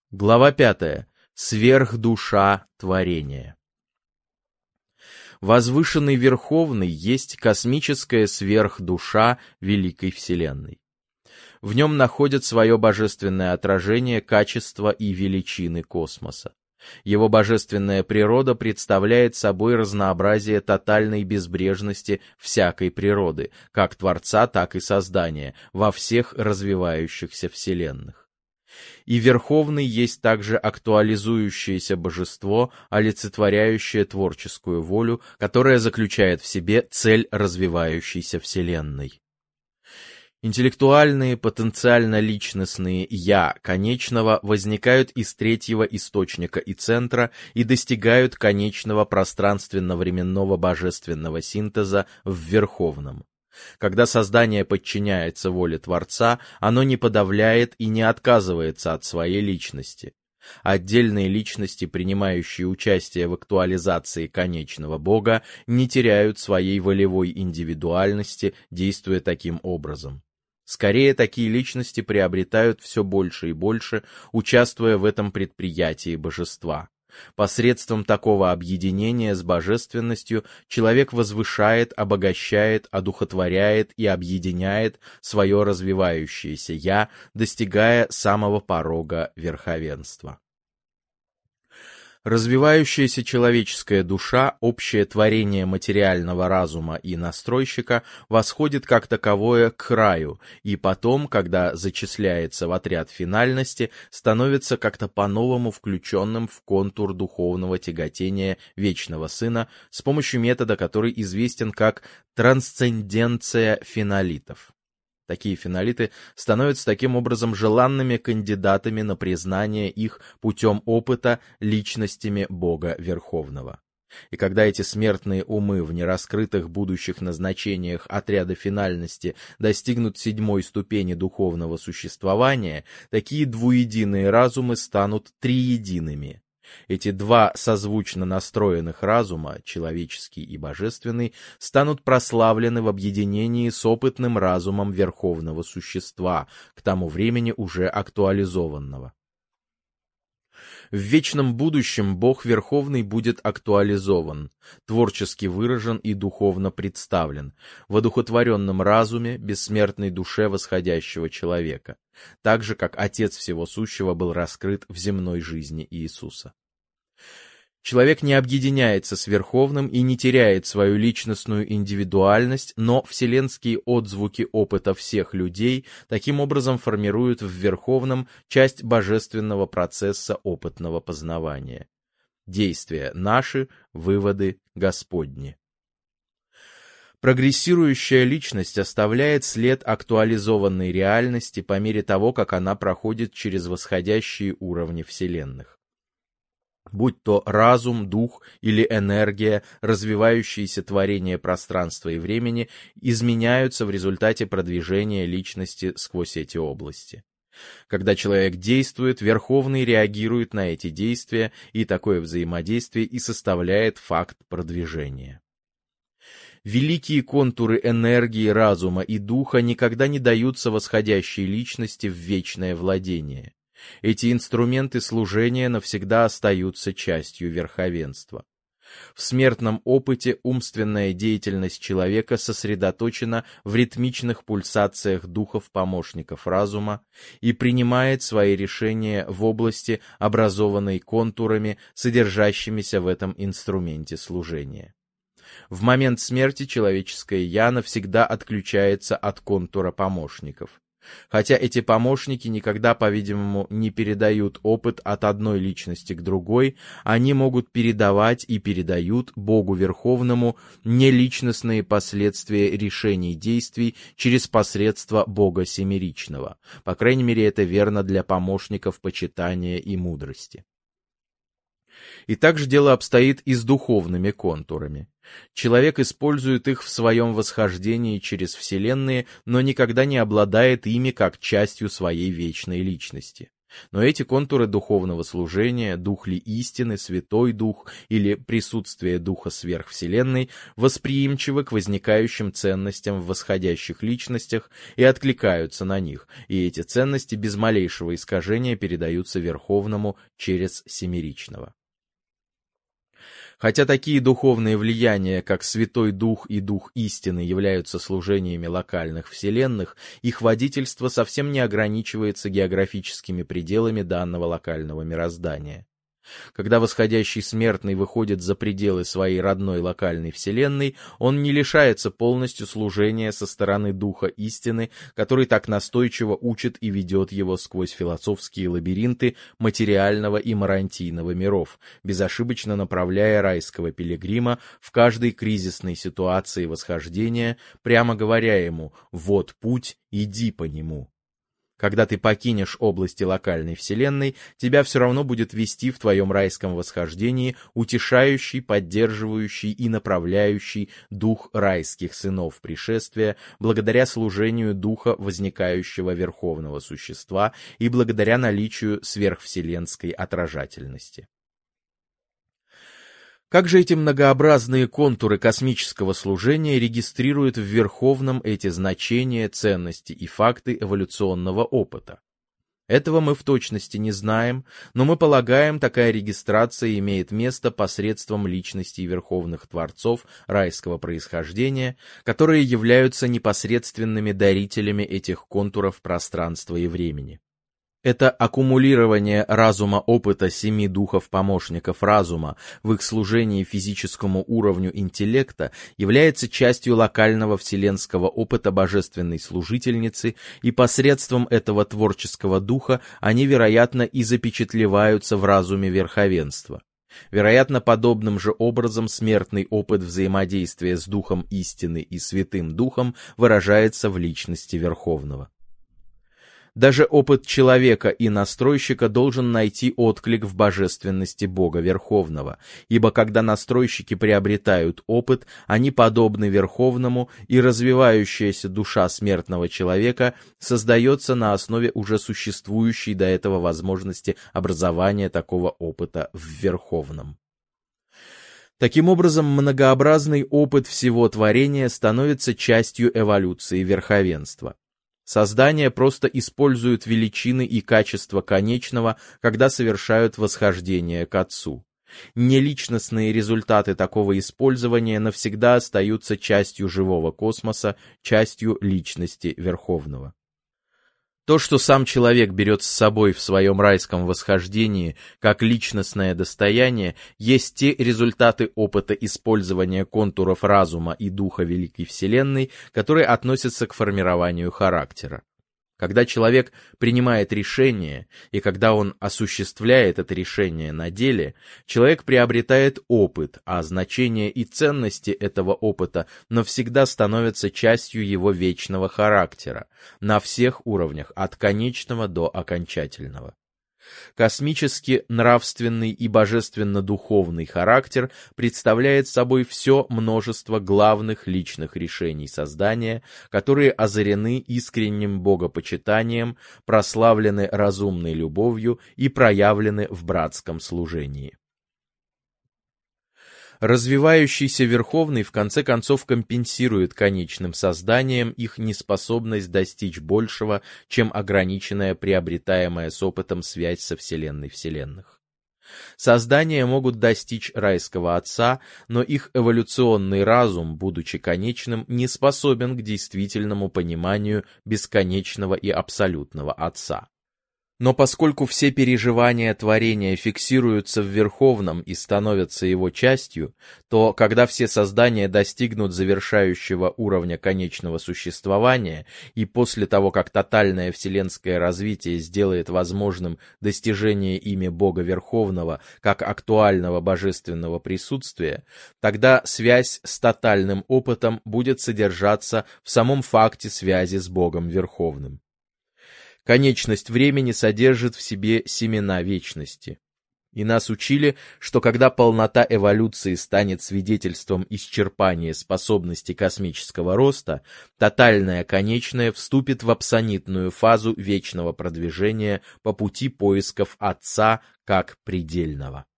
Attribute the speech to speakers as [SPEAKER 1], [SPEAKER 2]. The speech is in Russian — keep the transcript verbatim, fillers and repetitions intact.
[SPEAKER 1] Глава пятая. Сверхдуша творения. Возвышенный Верховный есть космическая сверхдуша Великой Вселенной. В нем находят свое божественное отражение качества и величины космоса. Его божественная природа представляет собой разнообразие тотальной безбрежности всякой природы, как Творца, так и создания, во всех развивающихся вселенных. И Верховный есть также актуализующееся божество, олицетворяющее творческую волю, которая заключает в себе цель развивающейся Вселенной. Интеллектуальные, потенциально-личностные «я» конечного возникают из третьего источника и центра и достигают конечного пространственно-временного божественного синтеза в Верховном. Когда создание подчиняется воле Творца, оно не подавляет и не отказывается от своей личности. Отдельные личности, принимающие участие в актуализации конечного Бога, не теряют своей волевой индивидуальности, действуя таким образом. Скорее, такие личности приобретают все больше и больше, участвуя в этом предприятии божества. Посредством такого объединения с божественностью человек возвышает, обогащает, одухотворяет и объединяет свое развивающееся «я», достигая самого порога верховенства. Развивающаяся человеческая душа, общее творение материального разума и настройщика, восходит как таковое к краю, и потом, когда зачисляется в отряд финальности, становится как-то по-новому включенным в контур духовного тяготения Вечного Сына с помощью метода, который известен как трансценденция финолитов. Такие финолиты становятся таким образом желанными кандидатами на признание их путем опыта личностями Бога Верховного. И когда эти смертные умы в нераскрытых будущих назначениях отряда финальности достигнут седьмой ступени духовного существования, такие двуединые разумы станут триедиными. Эти два созвучно настроенных разума, человеческий и божественный, станут прославлены в объединении с опытным разумом Верховного Существа, к тому времени уже актуализованного. В вечном будущем Бог Верховный будет актуализован, творчески выражен и духовно представлен, в одухотворенном разуме, бессмертной душе восходящего человека, так же, как Отец Всего Сущего был раскрыт в земной жизни Иисуса. Человек не объединяется с Верховным и не теряет свою личностную индивидуальность, но вселенские отзвуки опыта всех людей таким образом формируют в Верховном часть божественного процесса опытного познавания. Действия наши, выводы Господни. Прогрессирующая личность оставляет след актуализованной реальности по мере того, как она проходит через восходящие уровни вселенных. Будь то разум, дух или энергия, развивающиеся творения пространства и времени, изменяются в результате продвижения личности сквозь эти области. Когда человек действует, Верховный реагирует на эти действия, и такое взаимодействие и составляет факт продвижения. Великие контуры энергии, разума и духа никогда не даются восходящей личности в вечное владение. Эти инструменты служения навсегда остаются частью верховенства. В смертном опыте умственная деятельность человека сосредоточена в ритмичных пульсациях духов-помощников разума и принимает свои решения в области, образованной контурами, содержащимися в этом инструменте служения. В момент смерти человеческое «я» навсегда отключается от контура помощников. Хотя эти помощники никогда, по-видимому, не передают опыт от одной личности к другой, они могут передавать и передают Богу Верховному неличностные последствия решений действий через посредство Бога Семеричного. По крайней мере, это верно для помощников почитания и мудрости. И так же дело обстоит и с духовными контурами. Человек использует их в своем восхождении через вселенные, но никогда не обладает ими как частью своей вечной личности. Но эти контуры духовного служения, дух ли истины, Святой Дух или присутствие Духа сверхвселенной восприимчивы к возникающим ценностям в восходящих личностях и откликаются на них, и эти ценности без малейшего искажения передаются Верховному через Семеричного. Хотя такие духовные влияния, как Святой Дух и Дух истины, являются служениями локальных вселенных, их водительство совсем не ограничивается географическими пределами данного локального мироздания. Когда восходящий смертный выходит за пределы своей родной локальной вселенной, он не лишается полностью служения со стороны Духа истины, который так настойчиво учит и ведет его сквозь философские лабиринты материального и марантийного миров, безошибочно направляя райского пилигрима в каждой кризисной ситуации восхождения, прямо говоря ему «вот путь, иди по нему». Когда ты покинешь области локальной вселенной, тебя все равно будет вести в твоем райском восхождении утешающий, поддерживающий и направляющий дух райских сынов пришествия, благодаря служению духа возникающего верховного существа и благодаря наличию сверхвселенской отражательности. Как же эти многообразные контуры космического служения регистрируют в Верховном эти значения, ценности и факты эволюционного опыта? Этого мы в точности не знаем, но мы полагаем, такая регистрация имеет место посредством личностей верховных творцов райского происхождения, которые являются непосредственными дарителями этих контуров пространства и времени. Это аккумулирование разума опыта семи духов-помощников разума в их служении физическому уровню интеллекта является частью локального вселенского опыта божественной служительницы, и посредством этого творческого духа они, вероятно, и запечатлеваются в разуме верховенства. Вероятно, подобным же образом смертный опыт взаимодействия с Духом истины и Святым Духом выражается в личности Верховного. Даже опыт человека и настройщика должен найти отклик в божественности Бога Верховного, ибо когда настройщики приобретают опыт, они подобны Верховному, и развивающаяся душа смертного человека создается на основе уже существующей до этого возможности образования такого опыта в Верховном. Таким образом, многообразный опыт всего творения становится частью эволюции верховенства. Создание просто используют величины и качества конечного, когда совершают восхождение к Отцу. Неличностные результаты такого использования навсегда остаются частью живого космоса, частью личности Верховного. То, что сам человек берет с собой в своем райском восхождении как личностное достояние, есть те результаты опыта использования контуров разума и духа Великой Вселенной, которые относятся к формированию характера. Когда человек принимает решение, и когда он осуществляет это решение на деле, человек приобретает опыт, а значение и ценности этого опыта навсегда становятся частью его вечного характера, на всех уровнях, от конечного до окончательного. Космически нравственный и божественно-духовный характер представляет собой все множество главных личных решений создания, которые озарены искренним богопочитанием, прославлены разумной любовью и проявлены в братском служении. Развивающийся Верховный в конце концов компенсирует конечным созданиям их неспособность достичь большего, чем ограниченная приобретаемая с опытом связь со Вселенной вселенных. Создания могут достичь райского Отца, но их эволюционный разум, будучи конечным, не способен к действительному пониманию бесконечного и абсолютного Отца. Но поскольку все переживания творения фиксируются в Верховном и становятся его частью, то, когда все создания достигнут завершающего уровня конечного существования, и после того, как тотальное вселенское развитие сделает возможным достижение ими Бога Верховного как актуального божественного присутствия, тогда связь с тотальным опытом будет содержаться в самом факте связи с Богом Верховным. Конечность времени содержит в себе семена вечности. И нас учили, что когда полнота эволюции станет свидетельством исчерпания способностей космического роста, тотальное конечное вступит в апсонитную фазу вечного продвижения по пути поисков Отца как предельного.